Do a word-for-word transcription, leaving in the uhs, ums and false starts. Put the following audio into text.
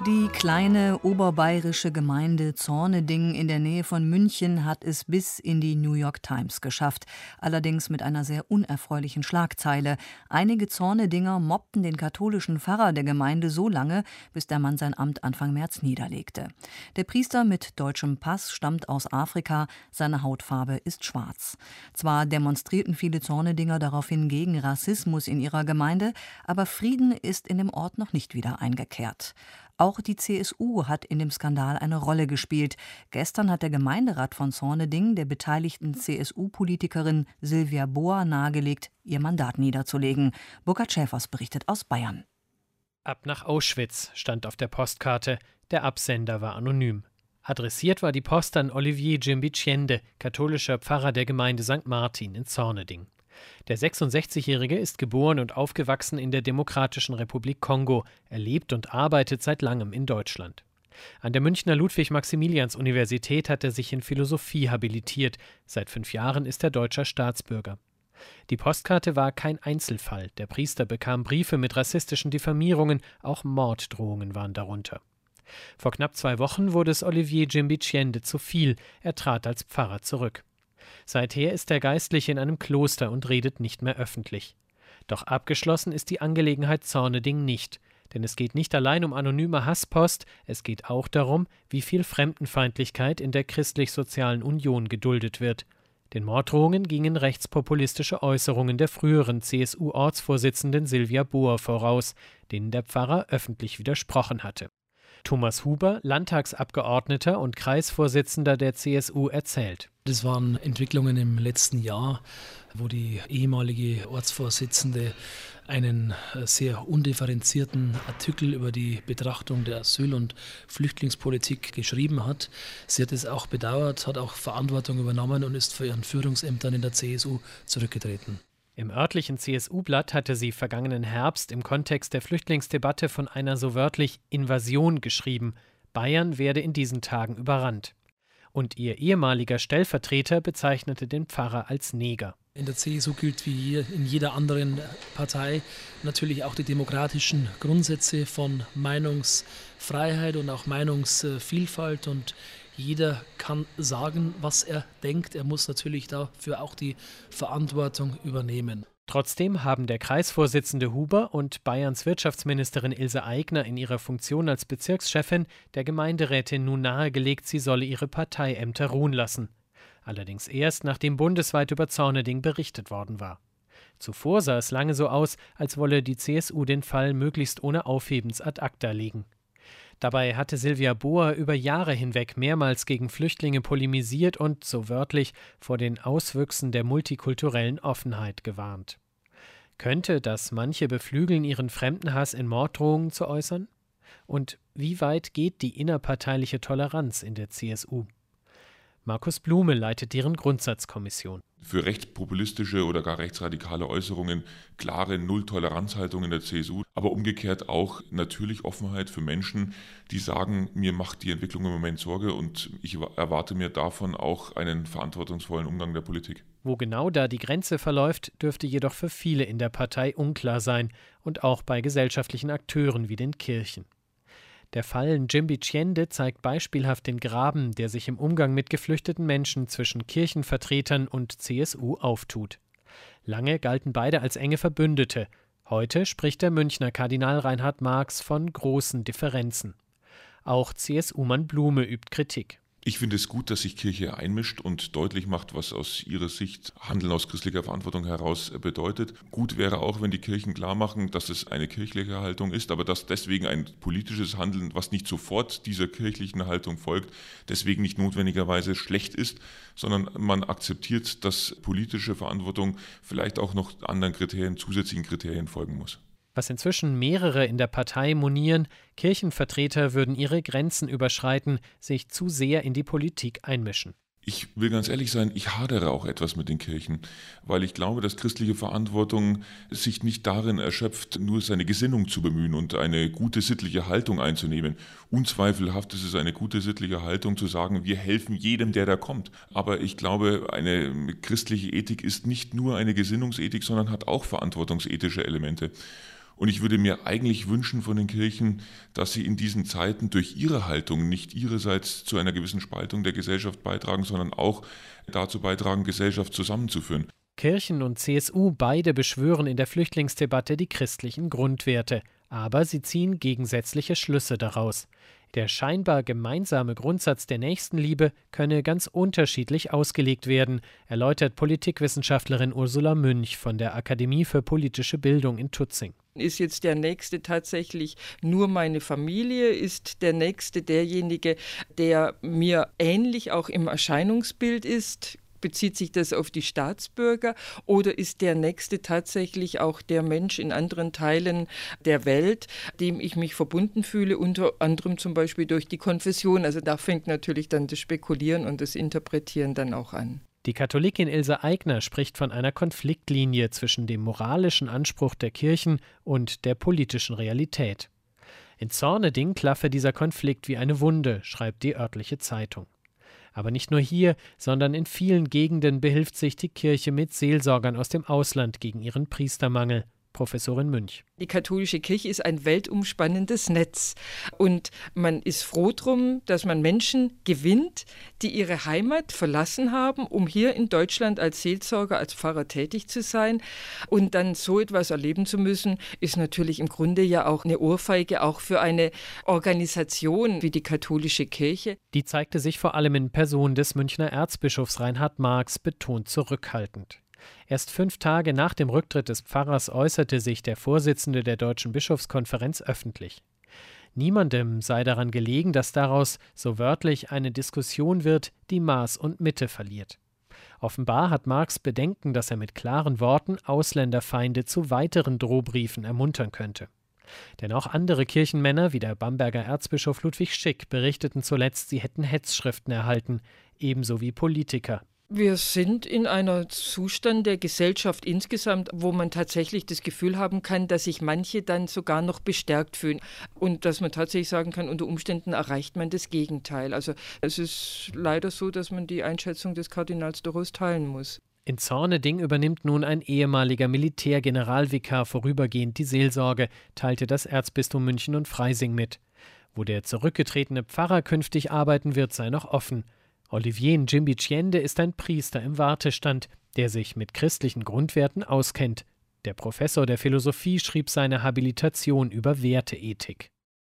Die kleine oberbayerische Gemeinde Zorneding in der Nähe von München hat es bis in die New York Times geschafft. Allerdings mit einer sehr unerfreulichen Schlagzeile. Einige Zornedinger mobbten den katholischen Pfarrer der Gemeinde so lange, bis der Mann sein Amt Anfang März niederlegte. Der Priester mit deutschem Pass stammt aus Afrika. Seine Hautfarbe ist schwarz. Zwar demonstrierten viele Zornedinger daraufhin gegen Rassismus in ihrer Gemeinde, aber Frieden ist in dem Ort noch nicht wieder eingekehrt. Auch die C S U hat in dem Skandal eine Rolle gespielt. Gestern hat der Gemeinderat von Zorneding der beteiligten C S U-Politikerin Silvia Bohr nahegelegt, ihr Mandat niederzulegen. Burkhard Schäfers berichtet aus Bayern. Ab nach Auschwitz stand auf der Postkarte. Der Absender war anonym. Adressiert war die Post an Olivier Djimbitschende, katholischer Pfarrer der Gemeinde Sankt Martin in Zorneding. Der sechsundsechzigjährige ist geboren und aufgewachsen in der Demokratischen Republik Kongo. Er lebt und arbeitet seit langem in Deutschland. An der Münchner Ludwig-Maximilians-Universität hat er sich in Philosophie habilitiert. Seit fünf Jahren ist er deutscher Staatsbürger. Die Postkarte war kein Einzelfall. Der Priester bekam Briefe mit rassistischen Diffamierungen, auch Morddrohungen waren darunter. Vor knapp zwei Wochen wurde es Olivier Djimbitschende zu viel. Er trat als Pfarrer zurück. Seither ist der Geistliche in einem Kloster und redet nicht mehr öffentlich. Doch abgeschlossen ist die Angelegenheit Zorneding nicht. Denn es geht nicht allein um anonyme Hasspost, es geht auch darum, wie viel Fremdenfeindlichkeit in der Christlich-Sozialen Union geduldet wird. Den Morddrohungen gingen rechtspopulistische Äußerungen der früheren C S U-Ortsvorsitzenden Silvia Bohr voraus, denen der Pfarrer öffentlich widersprochen hatte. Thomas Huber, Landtagsabgeordneter und Kreisvorsitzender der C S U, erzählt. Das waren Entwicklungen im letzten Jahr, wo die ehemalige Ortsvorsitzende einen sehr undifferenzierten Artikel über die Betrachtung der Asyl- und Flüchtlingspolitik geschrieben hat. Sie hat es auch bedauert, hat auch Verantwortung übernommen und ist für ihren Führungsämtern in der C S U zurückgetreten. Im örtlichen C S U-Blatt hatte sie vergangenen Herbst im Kontext der Flüchtlingsdebatte von einer so wörtlich Invasion geschrieben. Bayern werde in diesen Tagen überrannt. Und ihr ehemaliger Stellvertreter bezeichnete den Pfarrer als Neger. In der C S U gilt wie in jeder anderen Partei natürlich auch die demokratischen Grundsätze von Meinungsfreiheit und auch Meinungsvielfalt, und jeder kann sagen, was er denkt. Er muss natürlich dafür auch die Verantwortung übernehmen. Trotzdem haben der Kreisvorsitzende Huber und Bayerns Wirtschaftsministerin Ilse Aigner in ihrer Funktion als Bezirkschefin der Gemeinderätin nun nahegelegt, sie solle ihre Parteiämter ruhen lassen. Allerdings erst, nachdem bundesweit über Zorneding berichtet worden war. Zuvor sah es lange so aus, als wolle die C S U den Fall möglichst ohne Aufhebens ad acta legen. Dabei hatte Silvia Bohr über Jahre hinweg mehrmals gegen Flüchtlinge polemisiert und, so wörtlich, vor den Auswüchsen der multikulturellen Offenheit gewarnt. Könnte das manche beflügeln, ihren Fremdenhass in Morddrohungen zu äußern? Und wie weit geht die innerparteiliche Toleranz in der C S U? Markus Blume leitet deren Grundsatzkommission. Für rechtspopulistische oder gar rechtsradikale Äußerungen klare Null-Toleranz-Haltung in der C S U, aber umgekehrt auch natürlich Offenheit für Menschen, die sagen, mir macht die Entwicklung im Moment Sorge und ich erwarte mir davon auch einen verantwortungsvollen Umgang der Politik. Wo genau da die Grenze verläuft, dürfte jedoch für viele in der Partei unklar sein und auch bei gesellschaftlichen Akteuren wie den Kirchen. Der Fall Djimbitschende zeigt beispielhaft den Graben, der sich im Umgang mit geflüchteten Menschen zwischen Kirchenvertretern und C S U auftut. Lange galten beide als enge Verbündete. Heute spricht der Münchner Kardinal Reinhard Marx von großen Differenzen. Auch C S U-Mann Blume übt Kritik. Ich finde es gut, dass sich Kirche einmischt und deutlich macht, was aus ihrer Sicht Handeln aus christlicher Verantwortung heraus bedeutet. Gut wäre auch, wenn die Kirchen klar machen, dass es eine kirchliche Haltung ist, aber dass deswegen ein politisches Handeln, was nicht sofort dieser kirchlichen Haltung folgt, deswegen nicht notwendigerweise schlecht ist, sondern man akzeptiert, dass politische Verantwortung vielleicht auch noch anderen Kriterien, zusätzlichen Kriterien folgen muss. Was inzwischen mehrere in der Partei monieren, Kirchenvertreter würden ihre Grenzen überschreiten, sich zu sehr in die Politik einmischen. Ich will ganz ehrlich sein, ich hadere auch etwas mit den Kirchen, weil ich glaube, dass christliche Verantwortung sich nicht darin erschöpft, nur seine Gesinnung zu bemühen und eine gute sittliche Haltung einzunehmen. Unzweifelhaft ist es eine gute sittliche Haltung zu sagen, wir helfen jedem, der da kommt. Aber ich glaube, eine christliche Ethik ist nicht nur eine Gesinnungsethik, sondern hat auch verantwortungsethische Elemente. Und ich würde mir eigentlich wünschen von den Kirchen, dass sie in diesen Zeiten durch ihre Haltung nicht ihrerseits zu einer gewissen Spaltung der Gesellschaft beitragen, sondern auch dazu beitragen, Gesellschaft zusammenzuführen. Kirchen und C S U beide beschwören in der Flüchtlingsdebatte die christlichen Grundwerte, aber sie ziehen gegensätzliche Schlüsse daraus. Der scheinbar gemeinsame Grundsatz der Nächstenliebe könne ganz unterschiedlich ausgelegt werden, erläutert Politikwissenschaftlerin Ursula Münch von der Akademie für politische Bildung in Tutzing. Ist jetzt der Nächste tatsächlich nur meine Familie? Ist der Nächste derjenige, der mir ähnlich auch im Erscheinungsbild ist? Bezieht sich das auf die Staatsbürger oder ist der Nächste tatsächlich auch der Mensch in anderen Teilen der Welt, dem ich mich verbunden fühle, unter anderem zum Beispiel durch die Konfession? Also da fängt natürlich dann das Spekulieren und das Interpretieren dann auch an. Die Katholikin Ilse Aigner spricht von einer Konfliktlinie zwischen dem moralischen Anspruch der Kirchen und der politischen Realität. In Zorneding klaffe dieser Konflikt wie eine Wunde, schreibt die örtliche Zeitung. Aber nicht nur hier, sondern in vielen Gegenden behilft sich die Kirche mit Seelsorgern aus dem Ausland gegen ihren Priestermangel. Professorin Münch. Die katholische Kirche ist ein weltumspannendes Netz und man ist froh drum, dass man Menschen gewinnt, die ihre Heimat verlassen haben, um hier in Deutschland als Seelsorger, als Pfarrer tätig zu sein und dann so etwas erleben zu müssen, ist natürlich im Grunde ja auch eine Ohrfeige, auch für eine Organisation wie die katholische Kirche. Die zeigte sich vor allem in Person des Münchner Erzbischofs Reinhard Marx betont zurückhaltend. Erst fünf Tage nach dem Rücktritt des Pfarrers äußerte sich der Vorsitzende der Deutschen Bischofskonferenz öffentlich. Niemandem sei daran gelegen, dass daraus, so wörtlich, eine Diskussion wird, die Maß und Mitte verliert. Offenbar hat Marx Bedenken, dass er mit klaren Worten Ausländerfeinde zu weiteren Drohbriefen ermuntern könnte. Denn auch andere Kirchenmänner, wie der Bamberger Erzbischof Ludwig Schick, berichteten zuletzt, sie hätten Hetzschriften erhalten, ebenso wie Politiker. Wir sind in einem Zustand der Gesellschaft insgesamt, wo man tatsächlich das Gefühl haben kann, dass sich manche dann sogar noch bestärkt fühlen und dass man tatsächlich sagen kann, unter Umständen erreicht man das Gegenteil. Also es ist leider so, dass man die Einschätzung des Kardinals Doros teilen muss. In Zorneding übernimmt nun ein ehemaliger Militärgeneralvikar vorübergehend die Seelsorge, teilte das Erzbistum München und Freising mit. Wo der zurückgetretene Pfarrer künftig arbeiten wird, sei noch offen. Olivier Njimbi-Tjiende ist ein Priester im Wartestand, der sich mit christlichen Grundwerten auskennt. Der Professor der Philosophie schrieb seine Habilitation über Werteethik.